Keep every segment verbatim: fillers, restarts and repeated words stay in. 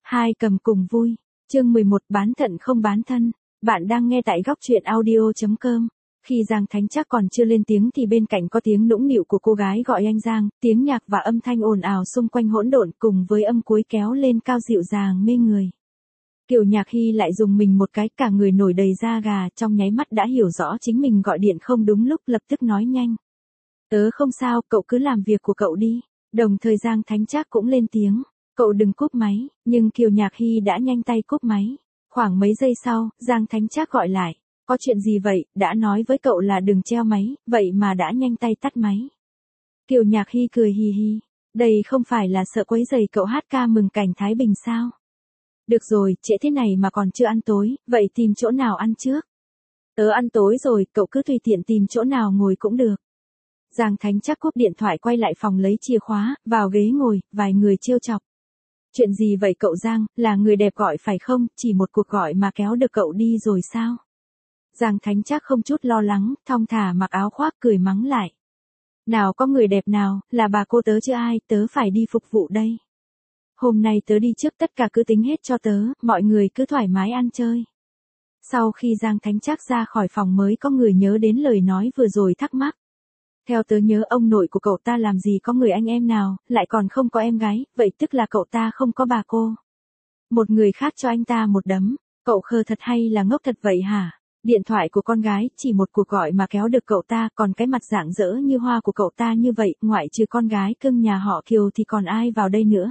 Hai cầm cùng vui. Chương mười một bán thận không bán thân. Bạn đang nghe tại góc truyện audio chấm com. Khi Giang Thánh Trác còn chưa lên tiếng thì bên cạnh có tiếng nũng nịu của cô gái gọi anh Giang, tiếng nhạc và âm thanh ồn ào xung quanh hỗn độn cùng với âm cuối kéo lên cao dịu dàng mê người. Kiều Nhạc Hy lại dùng mình một cái, cả người nổi đầy da gà, trong nháy mắt đã hiểu rõ chính mình gọi điện không đúng lúc, lập tức nói nhanh. Tớ không sao, cậu cứ làm việc của cậu đi. Đồng thời Giang Thánh Trác cũng lên tiếng. Cậu đừng cúp máy, nhưng Kiều Nhạc Hy đã nhanh tay cúp máy. Khoảng mấy giây sau, Giang Thánh Trác gọi lại. Có chuyện gì vậy, đã nói với cậu là đừng treo máy, vậy mà đã nhanh tay tắt máy. Kiều Nhạc Hy cười hì hì. Đây không phải là sợ quấy rầy cậu hát ca mừng cảnh Thái Bình sao? Được rồi, trễ thế này mà còn chưa ăn tối, vậy tìm chỗ nào ăn trước? Tớ ăn tối rồi, cậu cứ tùy tiện tìm chỗ nào ngồi cũng được. Giang Thánh Trác cúp điện thoại quay lại phòng lấy chìa khóa, vào ghế ngồi, vài người trêu chọc. Chuyện gì vậy cậu Giang, là người đẹp gọi phải không, chỉ một cuộc gọi mà kéo được cậu đi rồi sao? Giang Thánh Trác không chút lo lắng, thong thả mặc áo khoác cười mắng lại. Nào có người đẹp nào, là bà cô tớ chứ ai, tớ phải đi phục vụ đây. Hôm nay tớ đi trước, tất cả cứ tính hết cho tớ, mọi người cứ thoải mái ăn chơi. Sau khi Giang Thánh Trác ra khỏi phòng mới có người nhớ đến lời nói vừa rồi thắc mắc. Theo tớ nhớ ông nội của cậu ta làm gì có người anh em nào, lại còn không có em gái, vậy tức là cậu ta không có bà cô. Một người khác cho anh ta một đấm, cậu khờ thật hay là ngốc thật vậy hả? Điện thoại của con gái, chỉ một cuộc gọi mà kéo được cậu ta, còn cái mặt rạng rỡ như hoa của cậu ta như vậy, ngoại trừ con gái cưng nhà họ Kiều thì còn ai vào đây nữa.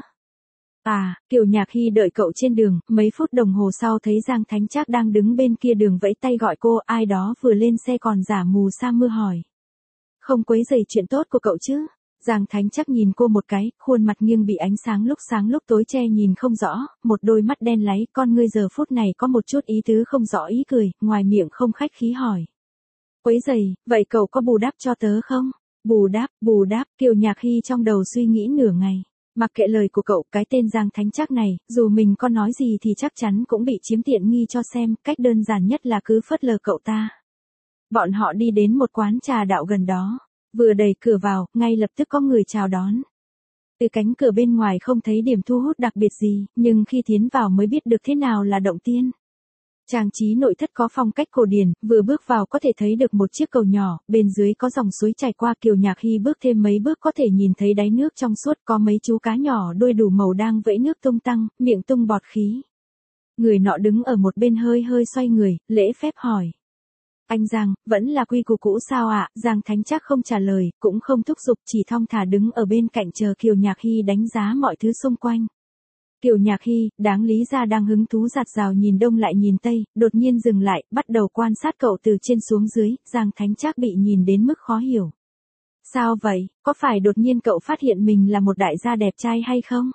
À, Kiều Nhạc Hy đợi cậu trên đường, mấy phút đồng hồ sau thấy Giang Thánh Trác đang đứng bên kia đường vẫy tay gọi cô, ai đó vừa lên xe còn giả mù sa mưa hỏi. Không quấy rầy chuyện tốt của cậu chứ? Giang Thánh Trác nhìn cô một cái, khuôn mặt nghiêng bị ánh sáng lúc sáng lúc tối che nhìn không rõ, một đôi mắt đen láy, con ngươi giờ phút này có một chút ý tứ không rõ ý cười, ngoài miệng không khách khí hỏi. Quấy rầy, vậy cậu có bù đắp cho tớ không? Bù đắp, bù đắp, Kiều Nhạc Hy trong đầu suy nghĩ nửa ngày. Mặc kệ lời của cậu, cái tên Giang Thánh Trác này, dù mình có nói gì thì chắc chắn cũng bị chiếm tiện nghi cho xem, cách đơn giản nhất là cứ phớt lờ cậu ta. Bọn họ đi đến một quán trà đạo gần đó, vừa đẩy cửa vào, ngay lập tức có người chào đón. Từ cánh cửa bên ngoài không thấy điểm thu hút đặc biệt gì, nhưng khi tiến vào mới biết được thế nào là động tiên. Trang trí nội thất có phong cách cổ điển, vừa bước vào có thể thấy được một chiếc cầu nhỏ, bên dưới có dòng suối chảy qua. Kiều Nhạc Hy bước thêm mấy bước có thể nhìn thấy đáy nước trong suốt, có mấy chú cá nhỏ đuôi đủ màu đang vẫy nước tung tăng, miệng tung bọt khí. Người nọ đứng ở một bên hơi hơi xoay người, lễ phép hỏi. Anh Giang, vẫn là quy củ cũ sao ạ? Giang Thánh Trác không trả lời, cũng không thúc giục, chỉ thong thả đứng ở bên cạnh chờ Kiều Nhạc Hy đánh giá mọi thứ xung quanh. Kiều Nhạc Hy, đáng lý ra đang hứng thú giạt rào nhìn đông lại nhìn tây, đột nhiên dừng lại, bắt đầu quan sát cậu từ trên xuống dưới. Giang Thánh Trác bị nhìn đến mức khó hiểu. Sao vậy, có phải đột nhiên cậu phát hiện mình là một đại gia đẹp trai hay không?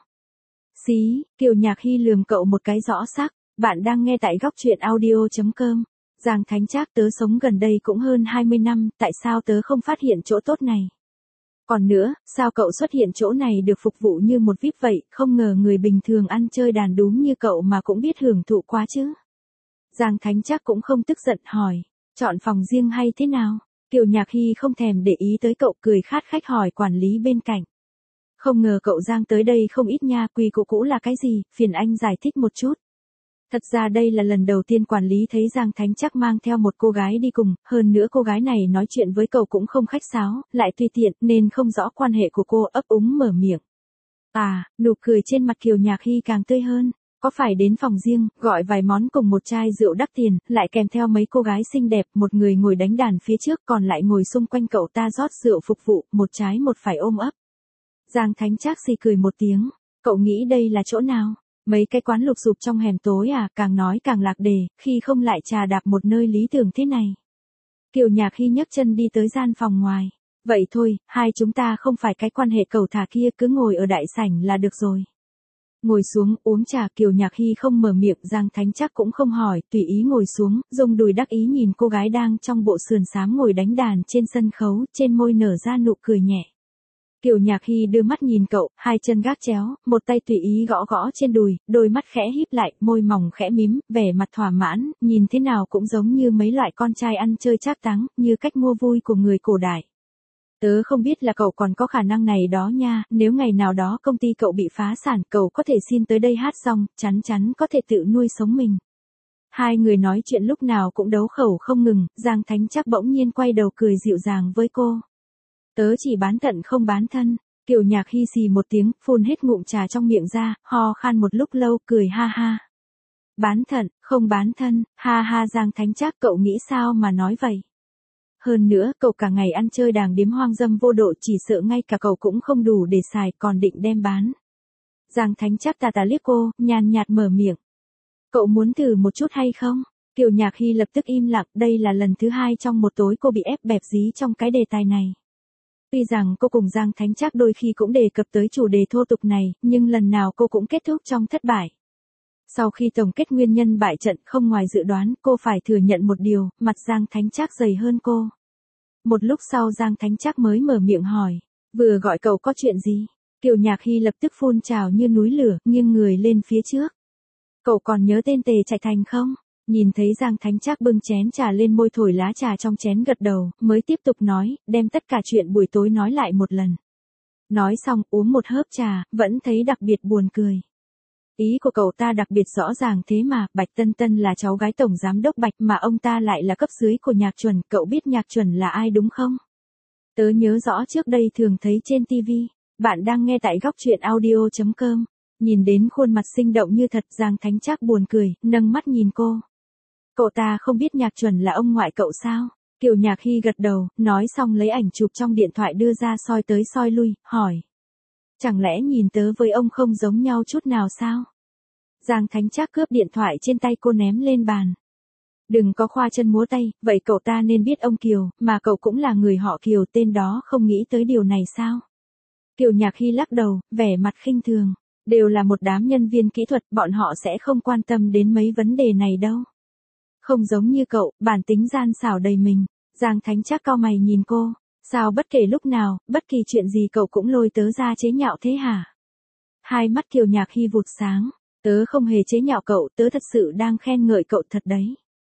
Xí, Kiều Nhạc Hy lườm cậu một cái rõ xác. Bạn đang nghe tại góc truyện audio chấm com. Giang Thánh Trác, tớ sống gần đây cũng hơn hai mươi năm, tại sao tớ không phát hiện chỗ tốt này? Còn nữa, sao cậu xuất hiện chỗ này được phục vụ như một vi ai pi vậy, không ngờ người bình thường ăn chơi đàn đúm như cậu mà cũng biết hưởng thụ quá chứ? Giang Thánh Trác cũng không tức giận hỏi, chọn phòng riêng hay thế nào? Kiều Nhạc Hy không thèm để ý tới cậu, cười khát khách hỏi quản lý bên cạnh. Không ngờ cậu Giang tới đây không ít nha, quy củ cũ là cái gì, phiền anh giải thích một chút. Thật ra đây là lần đầu tiên quản lý thấy Giang Thánh Trác mang theo một cô gái đi cùng, hơn nữa cô gái này nói chuyện với cậu cũng không khách sáo, lại tùy tiện nên không rõ quan hệ của cô, ấp úng mở miệng. À, nụ cười trên mặt Kiều Nhạc Hy càng tươi hơn, có phải đến phòng riêng, gọi vài món cùng một chai rượu đắt tiền, lại kèm theo mấy cô gái xinh đẹp, một người ngồi đánh đàn phía trước còn lại ngồi xung quanh cậu ta rót rượu phục vụ, một trái một phải ôm ấp. Giang Thánh Trác xì cười một tiếng, cậu nghĩ đây là chỗ nào? Mấy cái quán lục sụp trong hẻm tối à? Càng nói càng lạc đề, khi không lại trà đạp một nơi lý tưởng thế này. Kiều Nhạc Hy nhấc chân đi tới gian phòng ngoài. Vậy thôi, hai chúng ta không phải cái quan hệ cầu thả kia, cứ ngồi ở đại sảnh là được rồi. Ngồi xuống, uống trà. Kiều Nhạc Hy không mở miệng, Giang Thánh Trác cũng không hỏi, tùy ý ngồi xuống, dùng đùi đắc ý nhìn cô gái đang trong bộ sườn xám ngồi đánh đàn trên sân khấu, trên môi nở ra nụ cười nhẹ. Kiều Nhạc Hy đưa mắt nhìn cậu, hai chân gác chéo, một tay tùy ý gõ gõ trên đùi, đôi mắt khẽ híp lại, môi mỏng khẽ mím, vẻ mặt thỏa mãn, nhìn thế nào cũng giống như mấy loại con trai ăn chơi trác táng, như cách mua vui của người cổ đại. Tớ không biết là cậu còn có khả năng này đó nha, nếu ngày nào đó công ty cậu bị phá sản, cậu có thể xin tới đây hát xong, chắn chắn có thể tự nuôi sống mình. Hai người nói chuyện lúc nào cũng đấu khẩu không ngừng, Giang Thánh Trác bỗng nhiên quay đầu cười dịu dàng với cô. Tớ chỉ bán thận không bán thân. Kiều Nhạc Hy xì một tiếng, phun hết ngụm trà trong miệng ra, ho khan một lúc lâu, cười ha ha. Bán thận, không bán thân, ha ha. Giang Thánh Trác, cậu nghĩ sao mà nói vậy? Hơn nữa, cậu cả ngày ăn chơi đàng điếm hoang dâm vô độ, chỉ sợ ngay cả cậu cũng không đủ để xài, còn định đem bán. Giang Thánh Trác tà tà liếc cô, nhàn nhạt mở miệng. Cậu muốn thử một chút hay không? Kiều Nhạc Hy lập tức im lặng, đây là lần thứ hai trong một tối cô bị ép bẹp dí trong cái đề tài này. Tuy rằng cô cùng Giang Thánh Trác đôi khi cũng đề cập tới chủ đề thô tục này, nhưng lần nào cô cũng kết thúc trong thất bại. Sau khi tổng kết nguyên nhân bại trận, không ngoài dự đoán, cô phải thừa nhận một điều, mặt Giang Thánh Trác dày hơn cô. Một lúc sau Giang Thánh Trác mới mở miệng hỏi, vừa gọi cậu có chuyện gì? Kiều Nhạc Hy lập tức phun trào như núi lửa, nghiêng người lên phía trước. Cậu còn nhớ tên Tề Trạch Thành không? Nhìn thấy Giang Thánh Trác bưng chén trà lên môi, thổi lá trà trong chén gật đầu, mới tiếp tục nói, đem tất cả chuyện buổi tối nói lại một lần. Nói xong, uống một hớp trà, vẫn thấy đặc biệt buồn cười. Ý của cậu ta đặc biệt rõ ràng thế mà, Bạch Tân Tân là cháu gái tổng giám đốc Bạch mà ông ta lại là cấp dưới của Nhạc Chuẩn, cậu biết Nhạc Chuẩn là ai đúng không? Tớ nhớ rõ trước đây thường thấy trên ti vi. Bạn đang nghe tại góc truyện audio chấm com. Nhìn đến khuôn mặt sinh động như thật, Giang Thánh Trác buồn cười, nâng mắt nhìn cô. Cậu ta không biết Nhạc Chuẩn là ông ngoại cậu sao? Kiều Nhạc Hy gật đầu, nói xong lấy ảnh chụp trong điện thoại đưa ra soi tới soi lui, hỏi. Chẳng lẽ nhìn tớ với ông không giống nhau chút nào sao? Giang Thánh Trác cướp điện thoại trên tay cô ném lên bàn. Đừng có khoa chân múa tay, vậy cậu ta nên biết ông Kiều, mà cậu cũng là người họ Kiều, tên đó không nghĩ tới điều này sao? Kiều Nhạc Hy lắc đầu, vẻ mặt khinh thường. Đều là một đám nhân viên kỹ thuật, bọn họ sẽ không quan tâm đến mấy vấn đề này đâu. Không giống như cậu, bản tính gian xảo đầy mình. Giang Thánh Trác cau mày nhìn cô. Sao bất kể lúc nào, bất kỳ chuyện gì cậu cũng lôi tớ ra chế nhạo thế hả? Hai mắt Kiều Nhạc Hy vụt sáng. Tớ không hề chế nhạo cậu, tớ thật sự đang khen ngợi cậu thật đấy.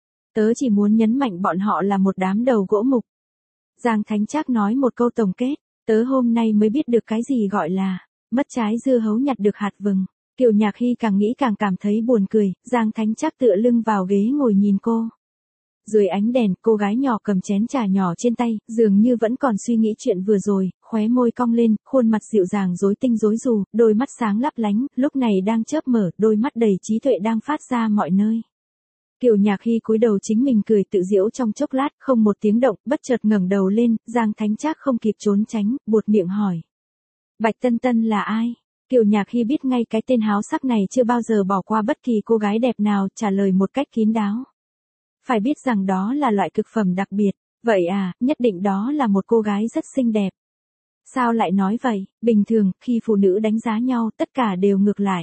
Tớ chỉ muốn nhấn mạnh bọn họ là một đám đầu gỗ mục. Giang Thánh Trác nói một câu tổng kết. Tớ hôm nay mới biết được cái gì gọi là mất trái dưa hấu nhặt được hạt vừng. Kiều Nhạc Hy càng nghĩ càng cảm thấy buồn cười, Giang Thánh Trác tựa lưng vào ghế ngồi nhìn cô. Dưới ánh đèn, cô gái nhỏ cầm chén trà nhỏ trên tay, dường như vẫn còn suy nghĩ chuyện vừa rồi, khóe môi cong lên, khuôn mặt dịu dàng rối tinh rối rù, đôi mắt sáng lấp lánh, lúc này đang chớp mở, đôi mắt đầy trí tuệ đang phát ra mọi nơi. Kiều Nhạc Hy cúi đầu chính mình cười tự giễu trong chốc lát, không một tiếng động, bất chợt ngẩng đầu lên, Giang Thánh Trác không kịp trốn tránh, buột miệng hỏi. Bạch Tân Tân là ai? Kiều Nhạc Hy biết ngay cái tên háo sắc này chưa bao giờ bỏ qua bất kỳ cô gái đẹp nào, trả lời một cách kín đáo. Phải biết rằng đó là loại cực phẩm đặc biệt. Vậy à, nhất định đó là một cô gái rất xinh đẹp. Sao lại nói vậy? Bình thường, khi phụ nữ đánh giá nhau, tất cả đều ngược lại.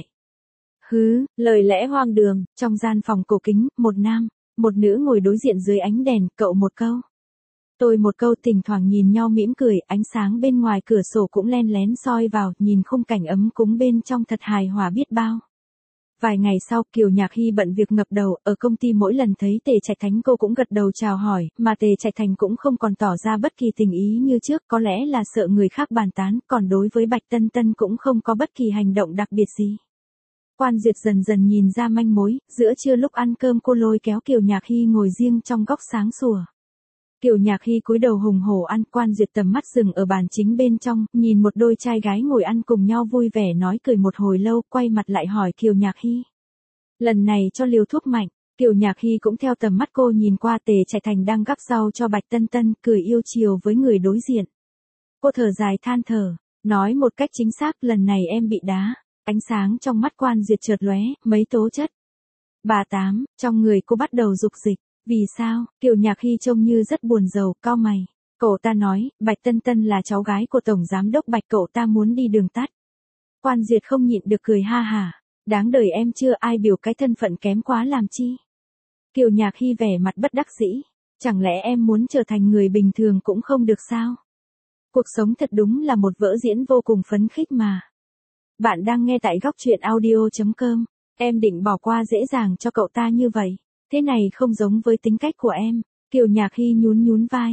Hứ, lời lẽ hoang đường. Trong gian phòng cổ kính, một nam, một nữ ngồi đối diện dưới ánh đèn, cậu một câu. Tôi một câu, thỉnh thoảng nhìn nhau mỉm cười, ánh sáng bên ngoài cửa sổ cũng len lén soi vào, nhìn khung cảnh ấm cúng bên trong thật hài hòa biết bao. Vài ngày sau, Kiều Nhạc Hy bận việc ngập đầu, ở công ty mỗi lần thấy Tề Trạch Thành cô cũng gật đầu chào hỏi, mà Tề Trạch Thành cũng không còn tỏ ra bất kỳ tình ý như trước, có lẽ là sợ người khác bàn tán, còn đối với Bạch Tân Tân cũng không có bất kỳ hành động đặc biệt gì. Quan Duyệt dần dần nhìn ra manh mối, giữa trưa lúc ăn cơm cô lôi kéo Kiều Nhạc Hy ngồi riêng trong góc sáng sủa. Kiều Nhạc Hy cúi đầu hùng hổ ăn, Quan Duyệt tầm mắt dừng ở bàn chính bên trong, nhìn một đôi trai gái ngồi ăn cùng nhau vui vẻ nói cười một hồi lâu, quay mặt lại hỏi Kiều Nhạc Hy. Lần này cho liều thuốc mạnh, Kiều Nhạc Hy cũng theo tầm mắt cô nhìn qua Tề Trạch Thành đang gắp rau cho Bạch Tân Tân, cười yêu chiều với người đối diện. Cô thở dài than thở, nói một cách chính xác, lần này em bị đá. Ánh sáng trong mắt Quan Duyệt chợt lóe, mấy tố chất. Bà Tám, trong người cô bắt đầu dục dịch. Vì sao? Kiều Nhạc Hy trông như rất buồn rầu, cau mày. Cậu ta nói, Bạch Tân Tân là cháu gái của Tổng Giám đốc Bạch, cậu ta muốn đi đường tắt. Quan Duyệt không nhịn được cười ha hả. Đáng đời em chưa, ai biểu cái thân phận kém quá làm chi. Kiều Nhạc Hy vẻ mặt bất đắc dĩ. Chẳng lẽ em muốn trở thành người bình thường cũng không được sao? Cuộc sống thật đúng là một vở diễn vô cùng phấn khích mà. Bạn đang nghe tại góc truyện audio chấm com. Em định bỏ qua dễ dàng cho cậu ta như vậy. Thế này không giống với tính cách của em. Kiều Nhạc Hy nhún nhún vai.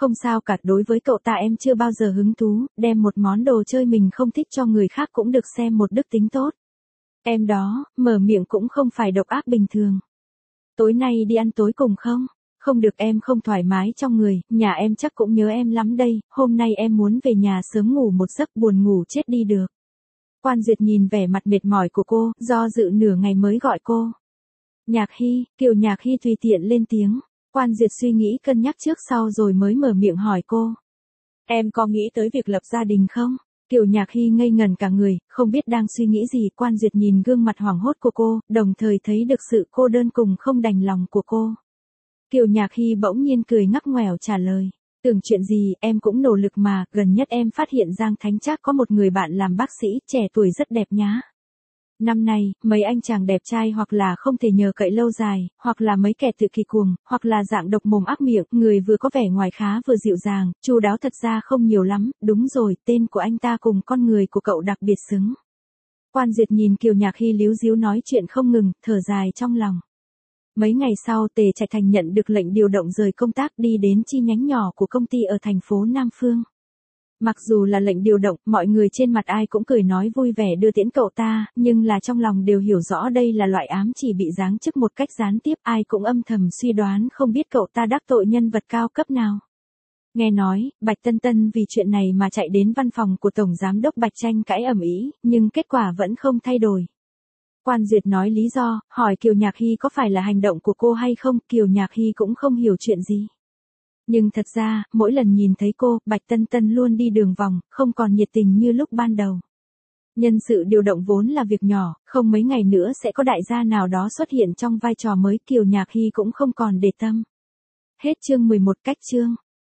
Không sao cả, đối với cậu ta em chưa bao giờ hứng thú, đem một món đồ chơi mình không thích cho người khác cũng được xem một đức tính tốt. Em đó, mở miệng cũng không phải độc ác bình thường. Tối nay đi ăn tối cùng không? Không được, em không thoải mái trong người, nhà em chắc cũng nhớ em lắm đây, hôm nay em muốn về nhà sớm ngủ một giấc, buồn ngủ chết đi được. Quan Duyệt nhìn vẻ mặt mệt mỏi của cô, do dự nửa ngày mới gọi cô. Nhạc Hy, Kiều Nhạc Hy tùy tiện lên tiếng. Quan Duyệt suy nghĩ cân nhắc trước sau rồi mới mở miệng hỏi cô. Em có nghĩ tới việc lập gia đình không? Kiều Nhạc Hy ngây ngẩn cả người, không biết đang suy nghĩ gì. Quan Duyệt nhìn gương mặt hoảng hốt của cô, đồng thời thấy được sự cô đơn cùng không đành lòng của cô. Kiều Nhạc Hy bỗng nhiên cười ngắc ngoẻo trả lời. Tưởng chuyện gì, em cũng nỗ lực mà, gần nhất em phát hiện Giang Thánh Trác có một người bạn làm bác sĩ, trẻ tuổi rất đẹp nhá. Năm nay, mấy anh chàng đẹp trai hoặc là không thể nhờ cậy lâu dài, hoặc là mấy kẻ tự kỳ cuồng, hoặc là dạng độc mồm ác miệng, người vừa có vẻ ngoài khá vừa dịu dàng, chu đáo thật ra không nhiều lắm, đúng rồi, tên của anh ta cùng con người của cậu đặc biệt xứng. Quan Duyệt nhìn Kiều Nhạc Hy líu díu nói chuyện không ngừng, thở dài trong lòng. Mấy ngày sau, Tề Trạch Thành nhận được lệnh điều động rời công tác đi đến chi nhánh nhỏ của công ty ở thành phố Nam Phương. Mặc dù là lệnh điều động, mọi người trên mặt ai cũng cười nói vui vẻ đưa tiễn cậu ta, nhưng là trong lòng đều hiểu rõ đây là loại ám chỉ bị giáng chức một cách gián tiếp, ai cũng âm thầm suy đoán không biết cậu ta đắc tội nhân vật cao cấp nào. Nghe nói, Bạch Tân Tân vì chuyện này mà chạy đến văn phòng của Tổng Giám đốc Bạch tranh cãi ầm ĩ, nhưng kết quả vẫn không thay đổi. Quan Duyệt nói lý do, hỏi Kiều Nhạc Hy có phải là hành động của cô hay không, Kiều Nhạc Hy cũng không hiểu chuyện gì. Nhưng thật ra, mỗi lần nhìn thấy cô, Bạch Tân Tân luôn đi đường vòng, không còn nhiệt tình như lúc ban đầu. Nhân sự điều động vốn là việc nhỏ, không mấy ngày nữa sẽ có đại gia nào đó xuất hiện trong vai trò mới, Kiều Nhạc Hy cũng không còn để tâm. Hết chương mười một, cách chương.